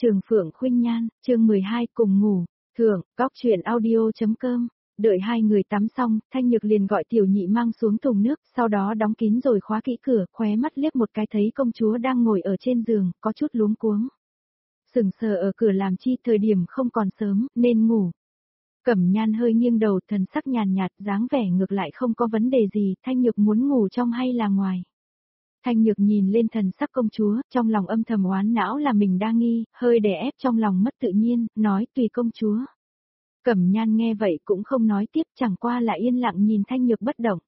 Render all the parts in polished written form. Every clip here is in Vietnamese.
Trường Phượng Khuynh Nhan, chương 12 cùng ngủ, thượng, góc chuyện audio.com. Đợi hai người tắm xong, Thanh Nhược liền gọi Tiểu Nhị mang xuống thùng nước, sau đó đóng kín rồi khóa kỹ cửa, khóe mắt liếc một cái thấy công chúa đang ngồi ở trên giường, có chút luống cuống. Sững sờ ở cửa làm chi, thời điểm không còn sớm, nên ngủ. Cẩm Nhan hơi nghiêng đầu, thần sắc nhàn nhạt, dáng vẻ ngược lại không có vấn đề gì, Thanh Nhược muốn ngủ trong hay là ngoài. Thanh Nhược nhìn lên thần sắc công chúa, trong lòng âm thầm oán não là mình đang nghi, hơi đè ép trong lòng mất tự nhiên, nói tùy công chúa. Cẩm Nhan nghe vậy cũng không nói tiếp, chẳng qua là yên lặng nhìn Thanh Nhược bất động.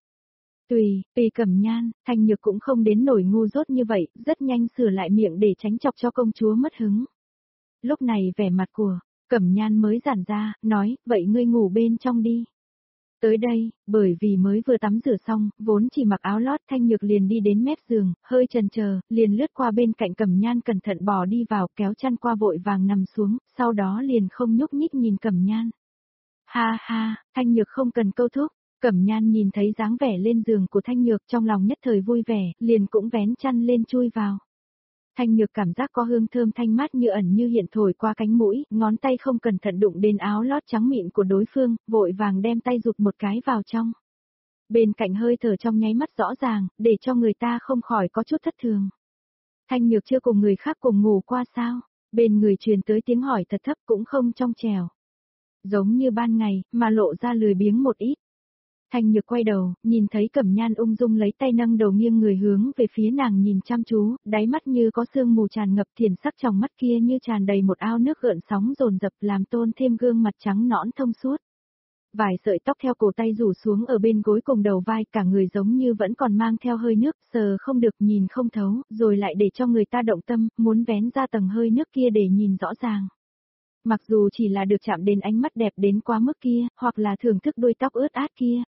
Tùy Cẩm Nhan, Thanh Nhược cũng không đến nổi ngu dốt như vậy, rất nhanh sửa lại miệng để tránh chọc cho công chúa mất hứng. Lúc này vẻ mặt của Cẩm Nhan mới giãn ra, nói, vậy ngươi ngủ bên trong đi. Tới đây, bởi vì mới vừa tắm rửa xong, vốn chỉ mặc áo lót, Thanh Nhược liền đi đến mép giường, hơi chần chờ, liền lướt qua bên cạnh Cẩm Nhan cẩn thận bò đi vào, kéo chăn qua vội vàng nằm xuống, sau đó liền không nhúc nhích nhìn Cẩm Nhan. Ha ha, Thanh Nhược không cần câu thúc, Cẩm Nhan nhìn thấy dáng vẻ lên giường của Thanh Nhược trong lòng nhất thời vui vẻ, liền cũng vén chăn lên chui vào. Thanh Nhược cảm giác có hương thơm thanh mát như ẩn như hiện thổi qua cánh mũi, ngón tay không cẩn thận đụng đến áo lót trắng mịn của đối phương, vội vàng đem tay rụt một cái vào trong. Bên cạnh hơi thở trong nháy mắt rõ ràng, để cho người ta không khỏi có chút thất thường. Thanh Nhược chưa cùng người khác cùng ngủ qua sao? Bên người truyền tới tiếng hỏi thật thấp cũng không trong trẻo. Giống như ban ngày, mà lộ ra lười biếng một ít. Thanh Nhược quay đầu, nhìn thấy Cẩm Nhan ung dung lấy tay nâng đầu nghiêng người hướng về phía nàng nhìn chăm chú, đáy mắt như có sương mù tràn ngập, thiền sắc trong mắt kia như tràn đầy một ao nước gợn sóng dồn dập làm tôn thêm gương mặt trắng nõn thông suốt. Vài sợi tóc theo cổ tay rủ xuống ở bên gối cùng đầu vai, cả người giống như vẫn còn mang theo hơi nước, sờ không được nhìn không thấu, rồi lại để cho người ta động tâm, muốn vén ra tầng hơi nước kia để nhìn rõ ràng. Mặc dù chỉ là được chạm đến ánh mắt đẹp đến quá mức kia, hoặc là thưởng thức đôi tóc ướt át kia,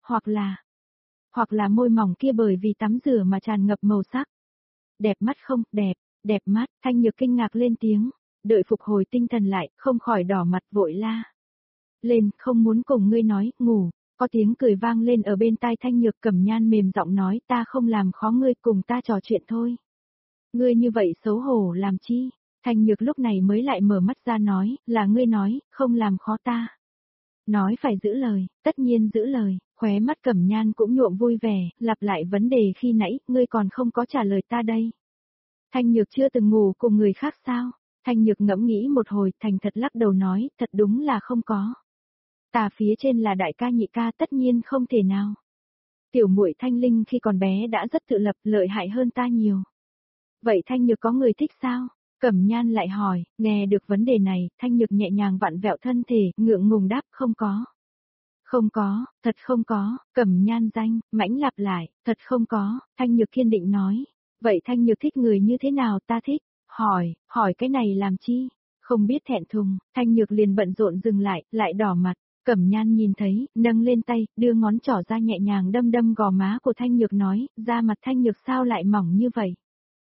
hoặc là môi mỏng kia bởi vì tắm rửa mà tràn ngập màu sắc. Đẹp mắt không, đẹp mắt, Thanh Nhược kinh ngạc lên tiếng, đợi phục hồi tinh thần lại, không khỏi đỏ mặt vội la. Lên, không muốn cùng ngươi nói, ngủ, có tiếng cười vang lên ở bên tai Thanh Nhược. Cẩm Nhan mềm giọng nói, ta không làm khó ngươi, cùng ta trò chuyện thôi. Ngươi như vậy xấu hổ làm chi? Thanh Nhược lúc này mới lại mở mắt ra nói, là ngươi nói, không làm khó ta. Nói phải giữ lời, tất nhiên giữ lời, khóe mắt Cẩm Nhan cũng nhuộm vui vẻ, lặp lại vấn đề khi nãy, ngươi còn không có trả lời ta đây. Thanh Nhược chưa từng ngủ cùng người khác sao? Thanh Nhược ngẫm nghĩ một hồi, thành thật lắc đầu nói, thật đúng là không có. Ta phía trên là đại ca nhị ca, tất nhiên không thể nào. Tiểu muội Thanh Linh khi còn bé đã rất tự lập, lợi hại hơn ta nhiều. Vậy Thanh Nhược có người thích sao? Cẩm Nhan lại hỏi, nghe được vấn đề này, Thanh Nhược nhẹ nhàng vặn vẹo thân thể, ngượng ngùng đáp không có. Không có, thật không có, Cẩm Nhan danh, mãnh lặp lại, thật không có, Thanh Nhược kiên định nói. Vậy Thanh Nhược thích người như thế nào, ta thích, hỏi cái này làm chi? Không biết thẹn thùng, Thanh Nhược liền bận rộn dừng lại đỏ mặt. Cẩm Nhan nhìn thấy, nâng lên tay, đưa ngón trỏ ra nhẹ nhàng đâm gò má của Thanh Nhược nói, da mặt Thanh Nhược sao lại mỏng như vậy?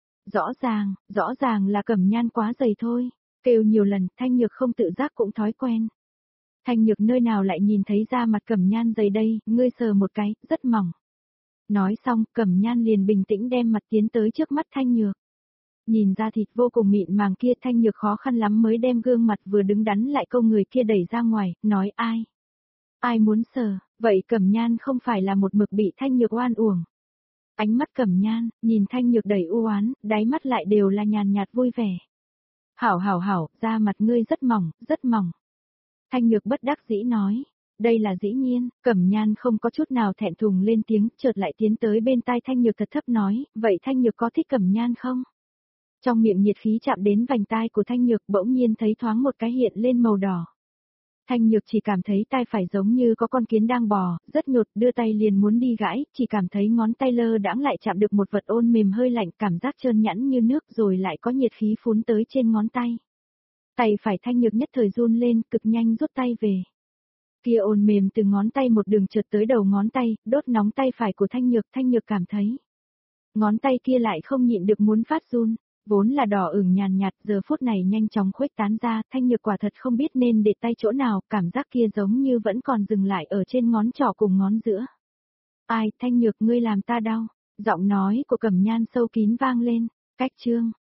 Rõ ràng là Cẩm Nhan quá dày thôi, kêu nhiều lần, Thanh Nhược không tự giác cũng thói quen. Thanh Nhược nơi nào lại nhìn thấy da mặt Cẩm Nhan dày đây, ngươi sờ một cái, rất mỏng. Nói xong, Cẩm Nhan liền bình tĩnh đem mặt tiến tới trước mắt Thanh Nhược. Nhìn ra thịt vô cùng mịn màng kia, Thanh Nhược khó khăn lắm mới đem gương mặt vừa đứng đắn lại câu người kia đẩy ra ngoài, nói ai? Ai muốn sờ, vậy Cẩm Nhan không phải là một mực bị Thanh Nhược oan uổng. Ánh mắt Cẩm Nhan, nhìn Thanh Nhược đầy u oán, đáy mắt lại đều là nhàn nhạt vui vẻ. Hảo, da mặt ngươi rất mỏng, rất mỏng. Thanh Nhược bất đắc dĩ nói, đây là dĩ nhiên, Cẩm Nhan không có chút nào thẹn thùng lên tiếng, chợt lại tiến tới bên tai Thanh Nhược thật thấp nói, vậy Thanh Nhược có thích Cẩm Nhan không? Trong miệng nhiệt khí chạm đến vành tai của Thanh Nhược bỗng nhiên thấy thoáng một cái hiện lên màu đỏ. Thanh Nhược chỉ cảm thấy tai phải giống như có con kiến đang bò, rất nhột, đưa tay liền muốn đi gãi, chỉ cảm thấy ngón tay lơ đãng lại chạm được một vật ôn mềm hơi lạnh, cảm giác trơn nhẵn như nước rồi lại có nhiệt khí phún tới trên ngón tay. Tay phải Thanh Nhược nhất thời run lên, cực nhanh rút tay về. Kia ôn mềm từ ngón tay một đường trượt tới đầu ngón tay, đốt nóng tay phải của Thanh Nhược cảm thấy. Ngón tay kia lại không nhịn được muốn phát run. Vốn là đỏ ửng nhàn nhạt, giờ phút này nhanh chóng khuếch tán ra, Thanh Nhược quả thật không biết nên để tay chỗ nào, cảm giác kia giống như vẫn còn dừng lại ở trên ngón trỏ cùng ngón giữa. Ai, Thanh Nhược ngươi làm ta đau, giọng nói của Cẩm Nhan sâu kín vang lên, cách chương,